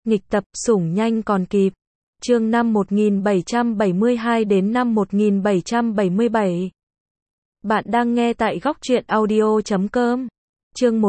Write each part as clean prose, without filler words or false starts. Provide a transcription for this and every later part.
Nghịch tập, sủng nhanh còn kịp. Chương năm 1772 đến năm 1777. Bạn đang nghe tại góc truyện audio.com. Chương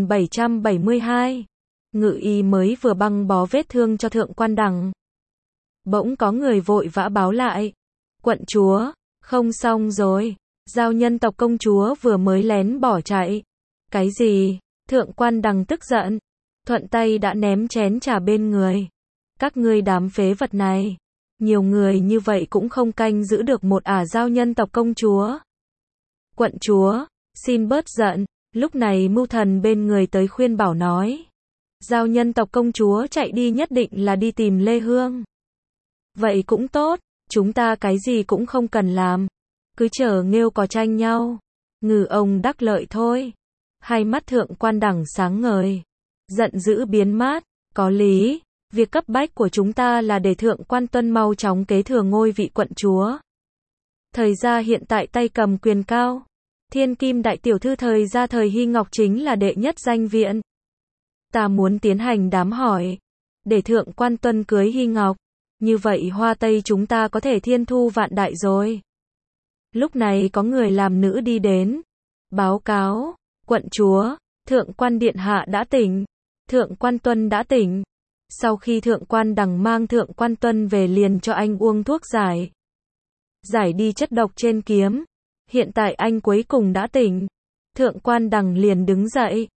1772. Ngự y mới vừa băng bó vết thương cho thượng quan đằng. Bỗng có người vội vã báo lại. Quận chúa, không xong rồi. Giao nhân tộc công chúa vừa mới lén bỏ chạy. Cái gì? Thượng quan đằng tức giận. Thuận tay đã ném chén trà bên người. Các ngươi đám phế vật này. Nhiều người như vậy cũng không canh giữ được một giao nhân tộc công chúa. Quận chúa, xin bớt giận. Lúc này mưu thần bên người tới khuyên bảo nói. Giao nhân tộc công chúa chạy đi nhất định là đi tìm Lê Hương. Vậy cũng tốt, chúng ta cái gì cũng không cần làm. Cứ chờ nghêu cò tranh nhau. Ngư ông đắc lợi thôi. Hai mắt thượng quan đẳng sáng ngời. Giận dữ biến mát, có lý. Việc cấp bách của chúng ta là để thượng quan tuân mau chóng kế thừa ngôi vị quận chúa. Thời gia hiện tại tay cầm quyền cao. Thiên kim đại tiểu thư thời gia thời Hy Ngọc chính là đệ nhất danh viện. Ta muốn tiến hành đám hỏi. Để thượng quan tuân cưới Hy Ngọc. Như vậy Hoa Tây chúng ta có thể thiên thu vạn đại rồi. Lúc này có người làm nữ đi đến. Báo cáo, quận chúa, thượng quan điện hạ đã tỉnh. Thượng quan tuân đã tỉnh. Sau khi thượng quan đằng mang thượng quan tuân về liền cho anh uống thuốc giải. Giải đi chất độc trên kiếm. Hiện tại anh cuối cùng đã tỉnh. Thượng quan đằng liền đứng dậy.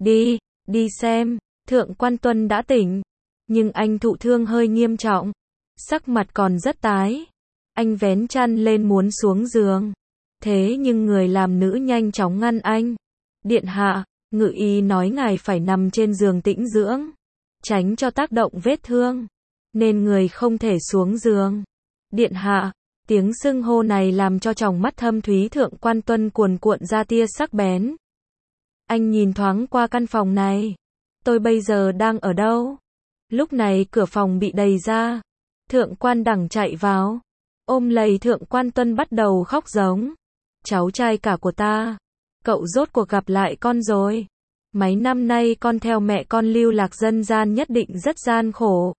Đi xem. Thượng quan tuân đã tỉnh. Nhưng anh thụ thương hơi nghiêm trọng. Sắc mặt còn rất tái. Anh vén chăn lên muốn xuống giường. Thế nhưng người làm nữ nhanh chóng ngăn anh. Điện hạ, ngự y nói ngài phải nằm trên giường tĩnh dưỡng. Tránh cho tác động vết thương. Nên người không thể xuống giường. Điện hạ, tiếng xưng hô này làm cho tròng mắt thâm thúy thượng quan tuân cuồn cuộn ra tia sắc bén. Anh nhìn thoáng qua căn phòng này. Tôi bây giờ đang ở đâu? Lúc này cửa phòng bị đẩy ra. Thượng quan đằng chạy vào. Ôm lấy thượng quan tuân bắt đầu khóc giống. Cháu trai cả của ta. Cậu rốt cuộc gặp lại con rồi. Mấy năm nay con theo mẹ con lưu lạc dân gian nhất định rất gian khổ.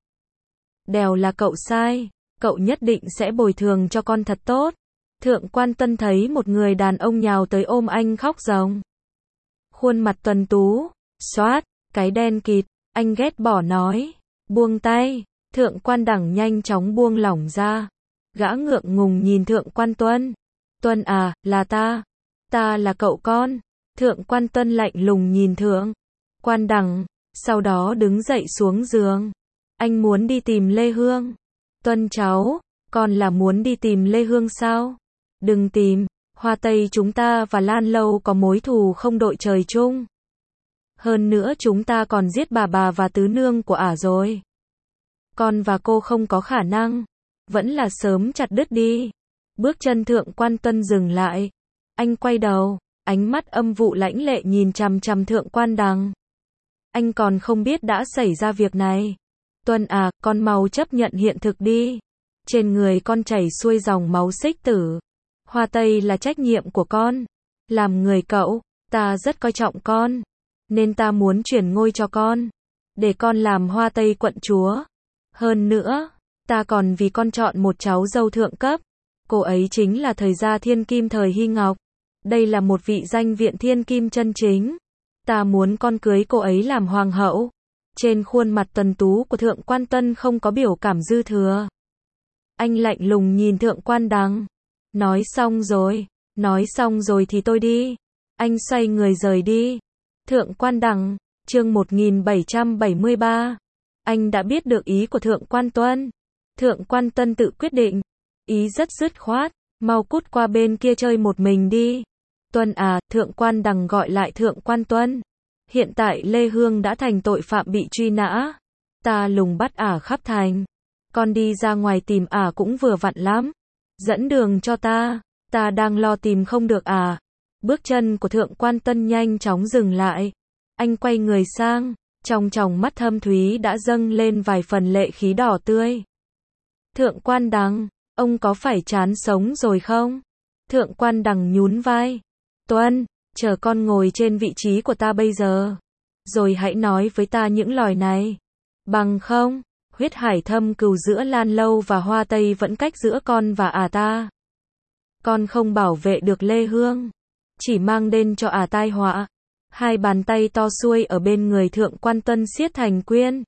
Đều là cậu sai. Cậu nhất định sẽ bồi thường cho con thật tốt. Thượng quan tuân thấy một người đàn ông nhào tới ôm anh khóc giống. Khuôn mặt tuần tú. Xoát, cái đen kịt. Anh ghét bỏ nói. Buông tay. Thượng quan đẳng nhanh chóng buông lỏng ra. Gã ngượng ngùng nhìn thượng quan tuân. Tuân à, là ta. Ta là cậu con. Thượng quan tuân lạnh lùng nhìn thượng quan đằng. Sau đó đứng dậy xuống giường. Anh muốn đi tìm Lê Hương. Tuân cháu, con là muốn đi tìm Lê Hương sao? Đừng tìm. Hoa Tây chúng ta và Lan Lâu có mối thù không đội trời chung. Hơn nữa chúng ta còn giết bà và tứ nương của ả rồi. Con và cô không có khả năng. Vẫn là sớm chặt đứt đi. Bước chân thượng quan tuân dừng lại. Anh quay đầu. Ánh mắt âm vụ lãnh lệ nhìn chằm chằm thượng quan đằng. Anh còn không biết đã xảy ra việc này. Tuân à, con mau chấp nhận hiện thực đi. Trên người con chảy xuôi dòng máu xích tử. Hoa Tây là trách nhiệm của con. Làm người cậu, ta rất coi trọng con. Nên ta muốn chuyển ngôi cho con. Để con làm Hoa Tây quận chúa. Hơn nữa, ta còn vì con chọn một cháu dâu thượng cấp. Cô ấy chính là thời gia thiên kim thời Hy Ngọc. Đây là một vị danh viện thiên kim chân chính. Ta muốn con cưới cô ấy làm hoàng hậu. Trên khuôn mặt tuần tú của thượng quan tuân không có biểu cảm dư thừa. Anh lạnh lùng nhìn thượng quan đằng. Nói xong rồi thì tôi đi. Anh xoay người rời đi. Thượng quan đằng, chương 1773. Anh đã biết được ý của thượng quan tuân. Thượng quan tuân tự quyết định. Ý rất dứt khoát. Mau cút qua bên kia chơi một mình đi. Tuân à, thượng quan đằng gọi lại thượng quan tuân. Hiện tại Lê Hương đã thành tội phạm bị truy nã. Ta lùng bắt ả khắp thành. Con đi ra ngoài tìm ả cũng vừa vặn lắm. Dẫn đường cho ta. Ta đang lo tìm không được ả. Bước chân của thượng quan tuân nhanh chóng dừng lại. Anh quay người sang. Trong tròng mắt thâm thúy đã dâng lên vài phần lệ khí đỏ tươi. Thượng quan đằng, ông có phải chán sống rồi không? Thượng quan đằng nhún vai. Tuân, chờ con ngồi trên vị trí của ta bây giờ. Rồi hãy nói với ta những lời này. Bằng không, huyết hải thâm cừu giữa Lan Lâu và Hoa Tây vẫn cách giữa con và ta. Con không bảo vệ được Lê Hương, chỉ mang đến cho tai họa. Hai bàn tay to xuôi ở bên người Thượng Quan Tuân siết thành quyên.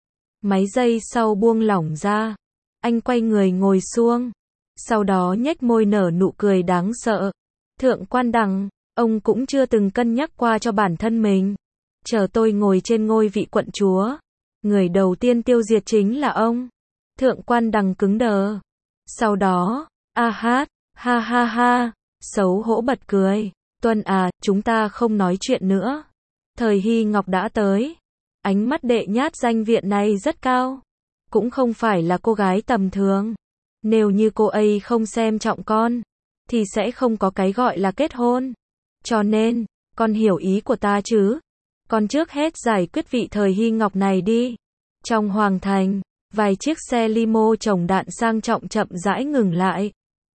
Mấy giây sau buông lỏng ra, anh quay người ngồi xuống, sau đó nhếch môi nở nụ cười đáng sợ. Thượng Quan Đằng, ông cũng chưa từng cân nhắc qua cho bản thân mình. Chờ tôi ngồi trên ngôi vị quận chúa, người đầu tiên tiêu diệt chính là ông. Thượng Quan Đằng cứng đờ. Sau đó, ha ha ha, xấu hổ bật cười. Tuân à, chúng ta không nói chuyện nữa. Thời Hy Ngọc đã tới. Ánh mắt đệ nhát danh viện này rất cao. Cũng không phải là cô gái tầm thường. Nếu như cô ấy không xem trọng con, thì sẽ không có cái gọi là kết hôn. Cho nên, con hiểu ý của ta chứ? Con trước hết giải quyết vị Thời Hy Ngọc này đi. Trong hoàng thành, vài chiếc xe limo chồng đạn sang trọng chậm rãi ngừng lại.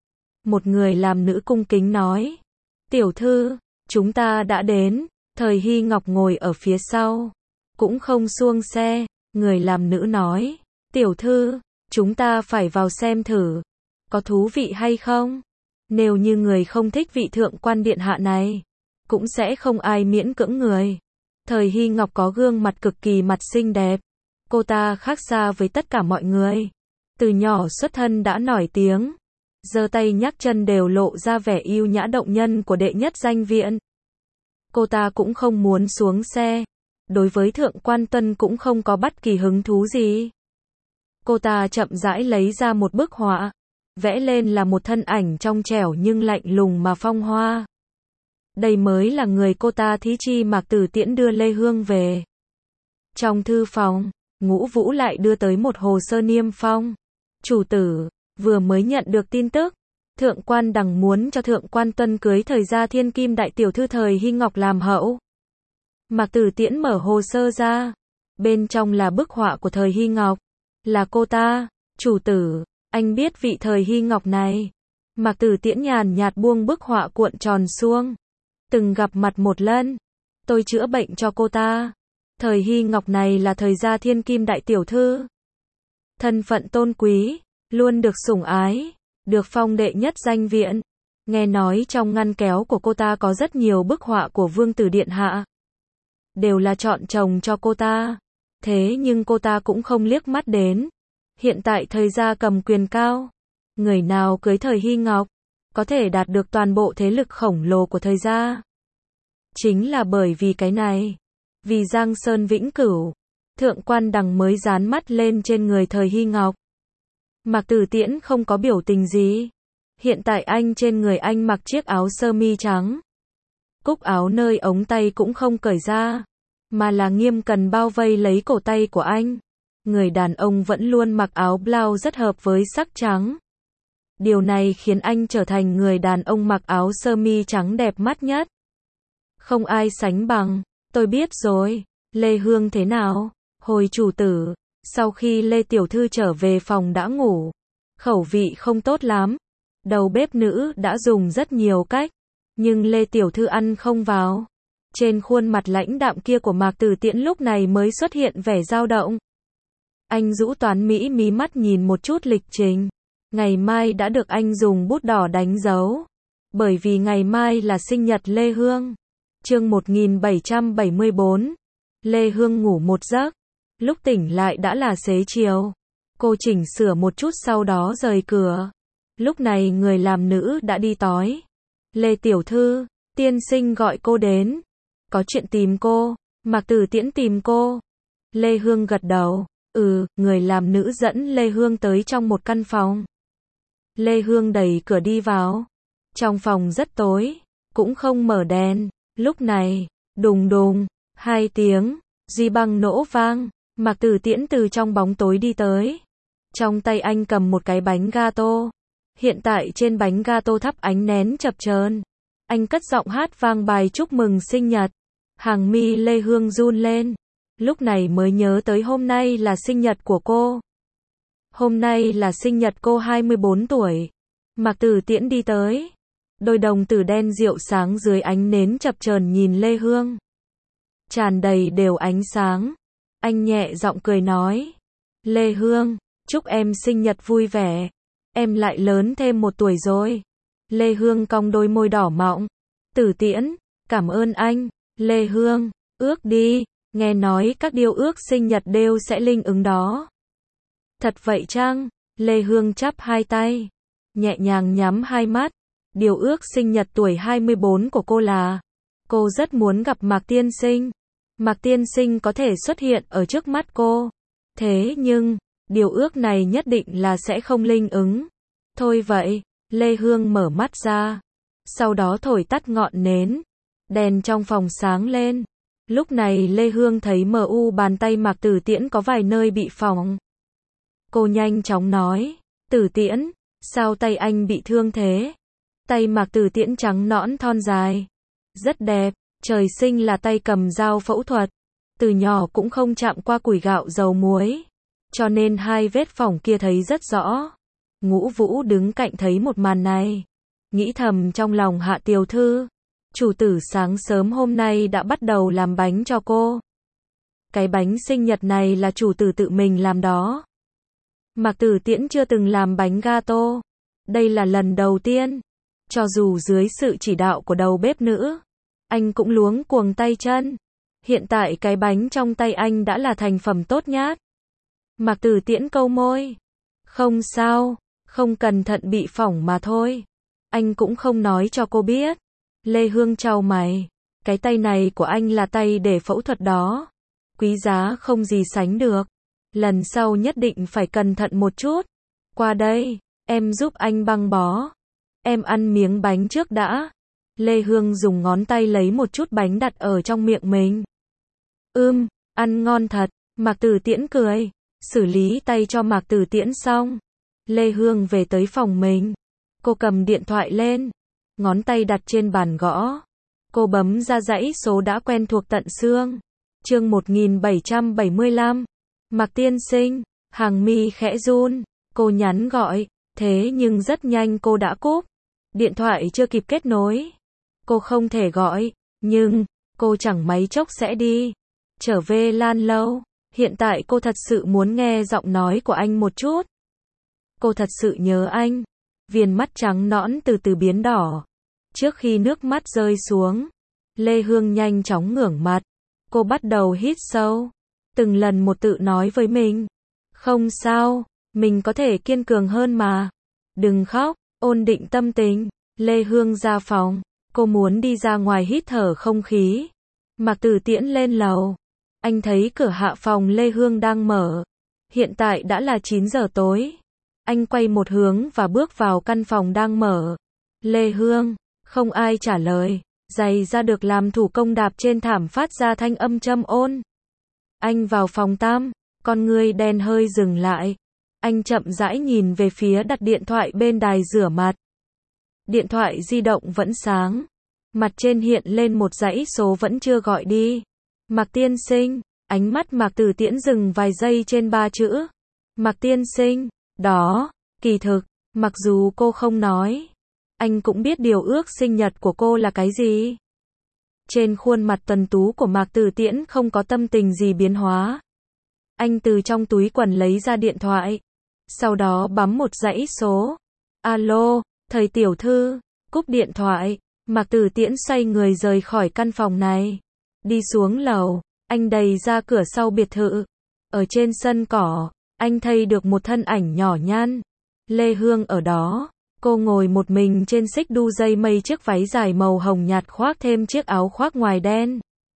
Một người làm nữ cung kính nói. Tiểu thư, chúng ta đã đến. Thời Hy Ngọc ngồi ở phía sau, cũng không xuông xe. Người làm nữ nói. Tiểu thư, chúng ta phải vào xem thử. Có thú vị hay không? Nếu như người không thích vị thượng quan điện hạ này, cũng sẽ không ai miễn cưỡng người. Thời Hy Ngọc có gương mặt cực kỳ mặt xinh đẹp. Cô ta khác xa với tất cả mọi người. Từ nhỏ xuất thân đã nổi tiếng. Giơ tay nhấc chân đều lộ ra vẻ yêu nhã động nhân của đệ nhất danh viện. Cô ta cũng không muốn xuống xe. Đối với Thượng Quan Tuân cũng không có bất kỳ hứng thú gì. Cô ta chậm rãi lấy ra một bức họa. Vẽ lên là một thân ảnh trong trẻo nhưng lạnh lùng mà phong hoa. Đây mới là người cô ta thí chi Mạc Tử Tiễn đưa Lê Hương về. Trong thư phòng, Ngũ Vũ lại đưa tới một hồ sơ niêm phong. Chủ tử, vừa mới nhận được tin tức. Thượng Quan Đằng muốn cho Thượng Quan Tuân cưới Thời gia thiên kim đại tiểu thư Thời Hy Ngọc làm hậu. Mạc Tử Tiễn mở hồ sơ ra. Bên trong là bức họa của Thời Hy Ngọc. Là cô ta. Chủ tử, anh biết vị Thời Hy Ngọc này. Mạc Tử Tiễn nhàn nhạt buông bức họa cuộn tròn xuống. Từng gặp mặt một lần. Tôi chữa bệnh cho cô ta. Thời Hy Ngọc này là Thời gia thiên kim đại tiểu thư. Thân phận tôn quý, luôn được sủng ái, được phong đệ nhất danh viện. Nghe nói trong ngăn kéo của cô ta có rất nhiều bức họa của vương tử điện hạ. Đều là chọn chồng cho cô ta. Thế nhưng cô ta cũng không liếc mắt đến. Hiện tại Thời gia cầm quyền cao. Người nào cưới Thời Hy Ngọc, có thể đạt được toàn bộ thế lực khổng lồ của Thời gia. Chính là bởi vì cái này. Vì Giang Sơn vĩnh cửu. Thượng Quan Đằng mới dán mắt lên trên người Thời Hy Ngọc. Mạc Tử Tiễn không có biểu tình gì. Hiện tại anh trên người anh mặc chiếc áo sơ mi trắng. Cúc áo nơi ống tay cũng không cởi ra, mà là nghiêm cẩn bao vây lấy cổ tay của anh. Người đàn ông vẫn luôn mặc áo blau rất hợp với sắc trắng. Điều này khiến anh trở thành người đàn ông mặc áo sơ mi trắng đẹp mắt nhất. Không ai sánh bằng. Tôi biết rồi. Lê Hương thế nào? Hồi chủ tử, sau khi Lê Tiểu Thư trở về phòng đã ngủ. Khẩu vị không tốt lắm. Đầu bếp nữ đã dùng rất nhiều cách, nhưng Lê Tiểu Thư ăn không vào. Trên khuôn mặt lãnh đạm kia của Mạc Tử Tiễn lúc này mới xuất hiện vẻ dao động. Anh rũ toán mỹ mí mắt nhìn một chút lịch trình. Ngày mai đã được anh dùng bút đỏ đánh dấu. Bởi vì ngày mai là sinh nhật Lê Hương. Chương 1774. Lê Hương ngủ một giấc. Lúc tỉnh lại đã là xế chiều. Cô chỉnh sửa một chút sau đó rời cửa. Lúc này người làm nữ đã đi tói. Lê Tiểu Thư, tiên sinh gọi cô đến. Có chuyện tìm cô. Mạc Tử Tiễn tìm cô. Lê Hương gật đầu. Người làm nữ dẫn Lê Hương tới trong một căn phòng. Lê Hương đẩy cửa đi vào. Trong phòng rất tối, cũng không mở đèn. Lúc này, đùng đùng, 2 tiếng, di băng nổ vang. Mạc Tử Tiễn từ trong bóng tối đi tới. Trong tay anh cầm một cái bánh gato. Hiện tại trên bánh gato thắp ánh nén chập chờn. Anh cất giọng hát vang bài chúc mừng sinh nhật. Hàng mi Lê Hương run lên. Lúc này mới nhớ tới hôm nay là sinh nhật của cô. Hôm nay là sinh nhật cô 24 tuổi. Mạc Tử Tiễn đi tới. Đôi đồng tử đen rượu sáng dưới ánh nến chập chờn nhìn Lê Hương. Tràn đầy đều ánh sáng. Anh nhẹ giọng cười nói. Lê Hương, chúc em sinh nhật vui vẻ. Em lại lớn thêm 1 tuổi rồi. Lê Hương cong đôi môi đỏ mọng. Tử Tiễn, cảm ơn anh. Lê Hương, ước đi. Nghe nói các điều ước sinh nhật đều sẽ linh ứng đó. Thật vậy chăng? Lê Hương chắp hai tay, nhẹ nhàng nhắm hai mắt. Điều ước sinh nhật tuổi 24 của cô là, cô rất muốn gặp Mạc Tiên Sinh. Mạc Tiên Sinh có thể xuất hiện ở trước mắt cô. Thế nhưng, điều ước này nhất định là sẽ không linh ứng. Thôi vậy, Lê Hương mở mắt ra. Sau đó thổi tắt ngọn nến. Đèn trong phòng sáng lên. Lúc này Lê Hương thấy bàn tay Mạc Tử Tiễn có vài nơi bị phỏng. Cô nhanh chóng nói, Tử Tiễn, sao tay anh bị thương thế? Tay Mạc Tử Tiễn trắng nõn thon dài, rất đẹp, trời sinh là tay cầm dao phẫu thuật. Từ nhỏ cũng không chạm qua củi gạo dầu muối, cho nên 2 vết phỏng kia thấy rất rõ. Ngũ Vũ đứng cạnh thấy một màn này, nghĩ thầm trong lòng Hạ tiểu thư, chủ tử sáng sớm hôm nay đã bắt đầu làm bánh cho cô. Cái bánh sinh nhật này là chủ tử tự mình làm đó. Mạc Tử Tiễn chưa từng làm bánh gato. Đây là lần đầu tiên. Cho dù dưới sự chỉ đạo của đầu bếp nữ, anh cũng luống cuồng tay chân. Hiện tại cái bánh trong tay anh đã là thành phẩm tốt nhất. Mạc Tử Tiễn câu môi. Không sao, không cẩn thận bị phỏng mà thôi. Anh cũng không nói cho cô biết. Lê Hương chau mày. Cái tay này của anh là tay để phẫu thuật đó. Quý giá không gì sánh được. Lần sau nhất định phải cẩn thận một chút. Qua đây, em giúp anh băng bó. Em ăn miếng bánh trước đã. Lê Hương dùng ngón tay lấy một chút bánh đặt ở trong miệng mình. Ăn ngon thật. Mạc Tử Tiễn cười. Xử lý tay cho Mạc Tử Tiễn xong, Lê Hương về tới phòng mình. Cô cầm điện thoại lên, ngón tay đặt trên bàn gõ. Cô bấm ra dãy số đã quen thuộc tận xương. Chương 1775. Mạc Tiên Sinh, hàng mi khẽ run. Cô nhắn gọi, thế nhưng rất nhanh cô đã cúp. Điện thoại chưa kịp kết nối. Cô không thể gọi, nhưng cô chẳng mấy chốc sẽ đi. Trở về Lan Lâu. Hiện tại cô thật sự muốn nghe giọng nói của anh một chút. Cô thật sự nhớ anh. Viền mắt trắng nõn từ từ biến đỏ. Trước khi nước mắt rơi xuống, Lê Hương nhanh chóng ngẩng mặt. Cô bắt đầu hít sâu. Từng lần một tự nói với mình. Không sao, mình có thể kiên cường hơn mà. Đừng khóc, ổn định tâm tình. Lê Hương ra phòng. Cô muốn đi ra ngoài hít thở không khí. Mạc Tử Tiễn lên lầu. Anh thấy cửa hạ phòng Lê Hương đang mở. Hiện tại đã là 9 giờ tối. Anh quay một hướng và bước vào căn phòng đang mở. Lê Hương, không ai trả lời. Giày da được làm thủ công đạp trên thảm phát ra thanh âm trầm ôn. Anh vào phòng tắm, con người đen hơi dừng lại. Anh chậm rãi nhìn về phía đặt điện thoại bên đài rửa mặt. Điện thoại di động vẫn sáng. Mặt trên hiện lên một dãy số vẫn chưa gọi đi. Mạc Tiên Sinh, ánh mắt Mạc Tử Tiễn dừng vài giây trên 3 chữ. Mạc Tiên Sinh, đó, kỳ thực, mặc dù cô không nói, anh cũng biết điều ước sinh nhật của cô là cái gì. Trên khuôn mặt tuấn tú của Mạc Tử Tiễn không có tâm tình gì biến hóa. Anh từ trong túi quần lấy ra điện thoại, sau đó bấm một dãy số. Alo, thầy tiểu thư, cúp điện thoại, Mạc Tử Tiễn xoay người rời khỏi căn phòng này. Đi xuống lầu, anh đẩy ra cửa sau biệt thự. Ở trên sân cỏ, anh thấy được một thân ảnh nhỏ nhắn. Lê Hương ở đó. Cô ngồi một mình trên xích đu dây mây, chiếc váy dài màu hồng nhạt khoác thêm chiếc áo khoác ngoài đen.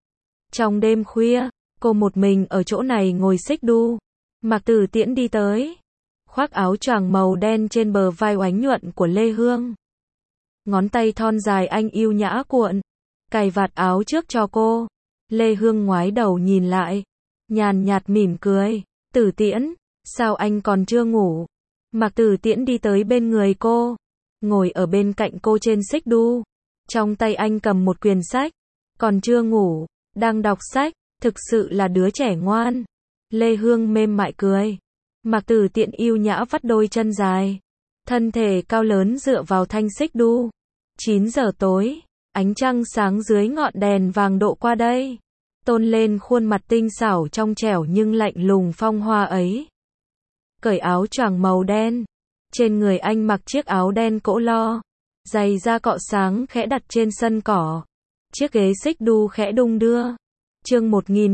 Trong đêm khuya, cô một mình ở chỗ này ngồi xích đu. Mạc Tử Tiễn đi tới, khoác áo choàng màu đen trên bờ vai oánh nhuận của Lê Hương. Ngón tay thon dài anh yêu nhã cuộn, cài vạt áo trước cho cô. Lê Hương ngoái đầu nhìn lại, nhàn nhạt mỉm cười. Tử Tiễn, sao anh còn chưa ngủ? Mạc Tử Tiễn đi tới bên người cô, ngồi ở bên cạnh cô trên xích đu. Trong tay anh cầm một quyển sách. Còn chưa ngủ, đang đọc sách, thực sự là đứa trẻ ngoan. Lê Hương mềm mại cười. Mạc Tử Tiễn yêu nhã vắt đôi chân dài, thân thể cao lớn dựa vào thanh xích đu. 9 giờ tối, ánh trăng sáng dưới ngọn đèn vàng độ qua đây. tôn lên khuôn mặt tinh xảo trong trẻo nhưng lạnh lùng phong hoa ấy. Cởi áo choàng màu đen, trên người anh mặc chiếc áo đen cỗ lo, giày da cọ sáng khẽ đặt trên sân cỏ. Chiếc ghế xích đu khẽ đung đưa. Chương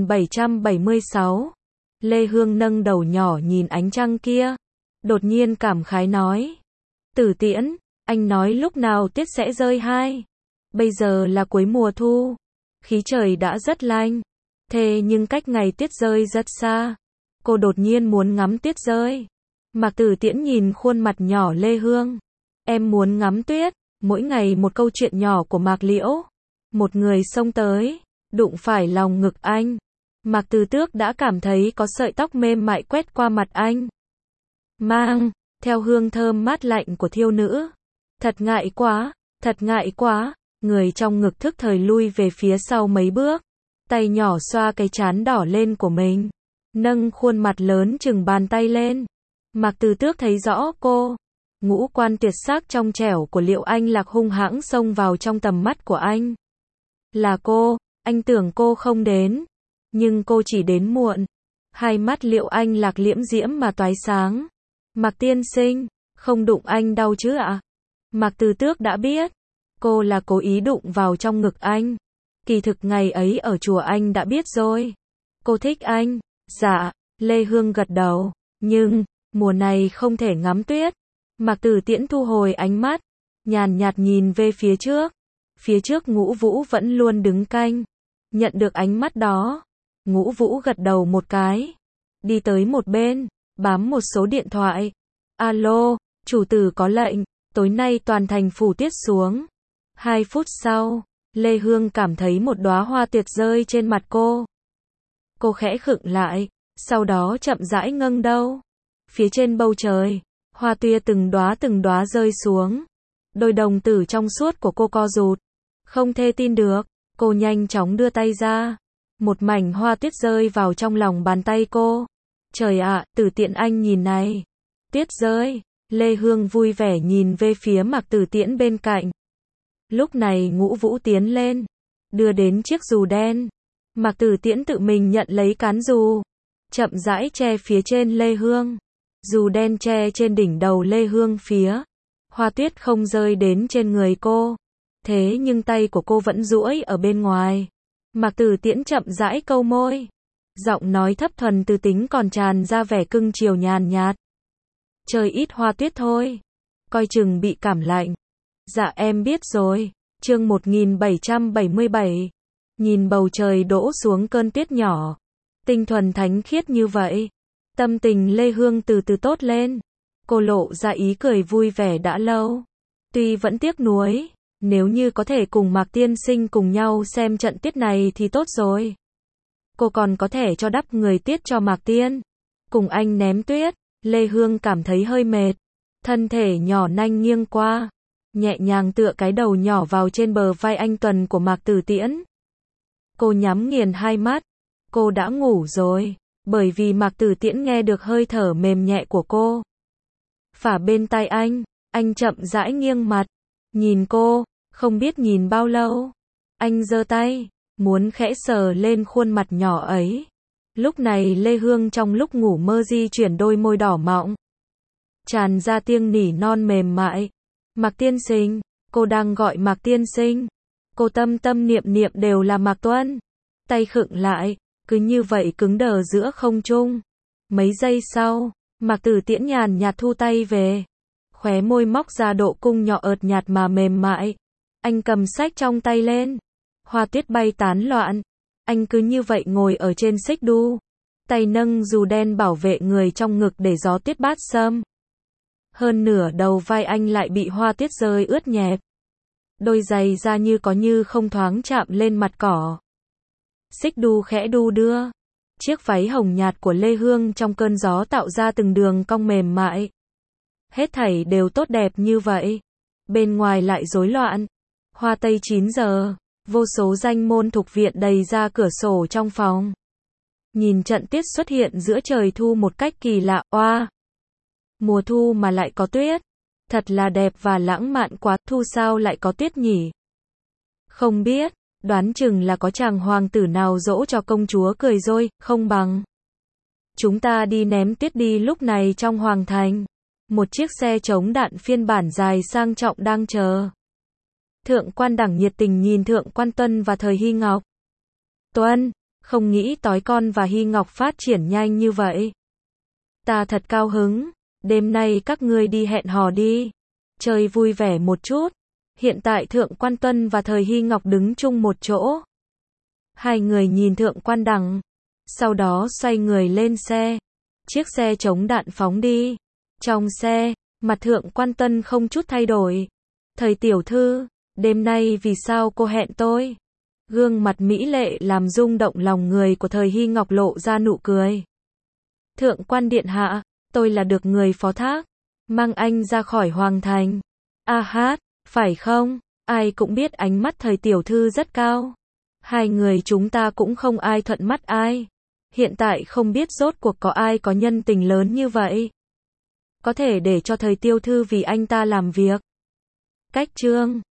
1776. Lê Hương nâng đầu nhỏ nhìn ánh trăng kia, đột nhiên cảm khái nói: Tử Tiễn, anh nói lúc nào tuyết sẽ rơi hai? Bây giờ là cuối mùa thu, khí trời đã rất lạnh, thế nhưng cách ngày tuyết rơi rất xa. Cô đột nhiên muốn ngắm tuyết rơi. Mạc Tử Tiễn nhìn khuôn mặt nhỏ Lê Hương. Em muốn ngắm tuyết. Mỗi ngày một câu chuyện nhỏ của Mạc Liễu. Một người xông tới, đụng phải lòng ngực anh. Mạc Từ Tước đã cảm thấy có sợi tóc mềm mại quét qua mặt anh, mang theo hương thơm mát lạnh của thiêu nữ. Thật ngại quá, thật ngại quá. Người trong ngực thức thời lui về phía sau mấy bước, tay nhỏ xoa cái trán đỏ lên của mình, nâng khuôn mặt lớn chừng bàn tay lên. Mạc Từ Tước thấy rõ cô. Ngũ quan tuyệt sắc trong trẻo của Liệu Anh Lạc hung hãng xông vào trong tầm mắt của anh. Là cô, anh tưởng cô không đến, nhưng cô chỉ đến muộn. Hai mắt Liệu Anh Lạc liễm diễm mà toái sáng. Mạc tiên sinh, không đụng anh đau chứ ạ? Mạc Từ Tước đã biết, cô là cố ý đụng vào trong ngực anh. Kỳ thực ngày ấy ở chùa anh đã biết rồi. Cô thích anh. Dạ, Lê Hương gật đầu. Nhưng, mùa này không thể ngắm tuyết. Mạc Tử Tiễn thu hồi ánh mắt, nhàn nhạt nhìn về phía trước. Phía trước Ngũ Vũ vẫn luôn đứng canh. Nhận được ánh mắt đó, Ngũ Vũ gật đầu một cái, đi tới một bên, bám một số điện thoại. Alo, chủ tử có lệnh, tối nay toàn thành phủ tiết xuống. 2 phút sau, Lê Hương cảm thấy một đóa hoa tuyệt rơi trên mặt cô. Cô khẽ khựng lại, sau đó chậm rãi ngẩng đầu. Phía trên bầu trời, hoa tuyết từng đóa rơi xuống. Đôi đồng tử trong suốt của cô co rụt. Không thể tin được, cô nhanh chóng đưa tay ra. Một mảnh hoa tuyết rơi vào trong lòng bàn tay cô. Trời ạ, Tử Tiễn anh nhìn này. Tuyết rơi. Lê Hương vui vẻ nhìn về phía Mạc Tử Tiễn bên cạnh. Lúc này Ngũ Vũ tiến lên, đưa đến chiếc dù đen. Mạc Tử Tiễn tự mình nhận lấy cán dù, chậm rãi che phía trên Lê Hương. Dù đen che trên đỉnh đầu Lê Hương phía. Hoa tuyết không rơi đến trên người cô. Thế nhưng tay của cô vẫn duỗi ở bên ngoài. Mạc Tử Tiễn chậm rãi câu môi. Giọng nói thấp thuần từ tính còn tràn ra vẻ cưng chiều nhàn nhạt. Trời ít hoa tuyết thôi. Coi chừng bị cảm lạnh. Dạ em biết rồi. Chương 1777. Nhìn bầu trời đổ xuống cơn tuyết nhỏ. Tinh thuần thánh khiết như vậy. Tâm tình Lê Hương từ từ tốt lên. Cô lộ ra ý cười vui vẻ đã lâu. Tuy vẫn tiếc nuối, nếu như có thể cùng Mạc tiên sinh cùng nhau xem trận tuyết này thì tốt rồi. Cô còn có thể cho đắp người tuyết cho Mạc tiên. Cùng anh ném tuyết, Lê Hương cảm thấy hơi mệt. Thân thể nhỏ nanh nghiêng qua, nhẹ nhàng tựa cái đầu nhỏ vào trên bờ vai anh tuần của Mạc Tử Tiễn. Cô nhắm nghiền hai mắt. Cô đã ngủ rồi, bởi vì Mạc Tử Tiễn nghe được hơi thở mềm nhẹ của cô. Phả bên tai anh chậm rãi nghiêng mặt, nhìn cô, không biết nhìn bao lâu. Anh giơ tay, muốn khẽ sờ lên khuôn mặt nhỏ ấy. Lúc này Lê Hương trong lúc ngủ mơ di chuyển đôi môi đỏ mọng, tràn ra tiếng nỉ non mềm mại. Mạc tiên sinh, cô đang gọi Mạc tiên sinh. Cô tâm tâm niệm niệm đều là Mạc Tuân. Tay khựng lại, cứ như vậy cứng đờ giữa không trung. Mấy giây sau, Mạc Tử Tiễn nhàn nhạt thu tay về. Khóe môi móc ra độ cung nhỏ ợt nhạt mà mềm mại. Anh cầm sách trong tay lên. Hoa tuyết bay tán loạn. Anh cứ như vậy ngồi ở trên xích đu. Tay nâng dù đen bảo vệ người trong ngực để gió tuyết bát xâm. Hơn nửa đầu vai anh lại bị hoa tuyết rơi ướt nhẹp. Đôi giày da như có như không thoáng chạm lên mặt cỏ. Xích đu khẽ đu đưa. Chiếc váy hồng nhạt của Lê Hương trong cơn gió tạo ra từng đường cong mềm mại. Hết thảy đều tốt đẹp như vậy. Bên ngoài lại rối loạn. Hoa tây 9 giờ. Vô số danh môn thục viện đầy ra cửa sổ trong phòng. Nhìn trận tuyết xuất hiện giữa trời thu một cách kỳ lạ. Oa! Mùa thu mà lại có tuyết. Thật là đẹp và lãng mạn quá. Thu sao lại có tuyết nhỉ? Không biết. Đoán chừng là có chàng hoàng tử nào dỗ cho công chúa cười rồi, không bằng chúng ta đi ném tuyết đi. Lúc này trong hoàng thành, một chiếc xe chống đạn phiên bản dài sang trọng đang chờ. Thượng quan Đẳng nhiệt tình nhìn Thượng quan Tuân và Thời Hy Ngọc. Tuân, không nghĩ tối con và Hy Ngọc phát triển nhanh như vậy. Ta thật cao hứng, đêm nay các ngươi đi hẹn hò đi, chơi vui vẻ một chút. Hiện tại Thượng quan Tuân và Thời Hy Ngọc đứng chung một chỗ. Hai người nhìn Thượng quan Đẳng, sau đó xoay người lên xe. Chiếc xe chống đạn phóng đi. Trong xe, mặt Thượng quan Tuân không chút thay đổi. Thời tiểu thư, đêm nay vì sao cô hẹn tôi? Gương mặt mỹ lệ làm rung động lòng người của Thời Hy Ngọc lộ ra nụ cười. Thượng quan điện hạ, tôi là được người phó thác, mang anh ra khỏi hoàng thành. A hát, phải không? Ai cũng biết ánh mắt Thời tiểu thư rất cao. Hai người chúng ta cũng không ai thuận mắt ai. Hiện tại không biết rốt cuộc có ai có nhân tình lớn như vậy. Có thể để cho Thời tiểu thư vì anh ta làm việc. Cách chương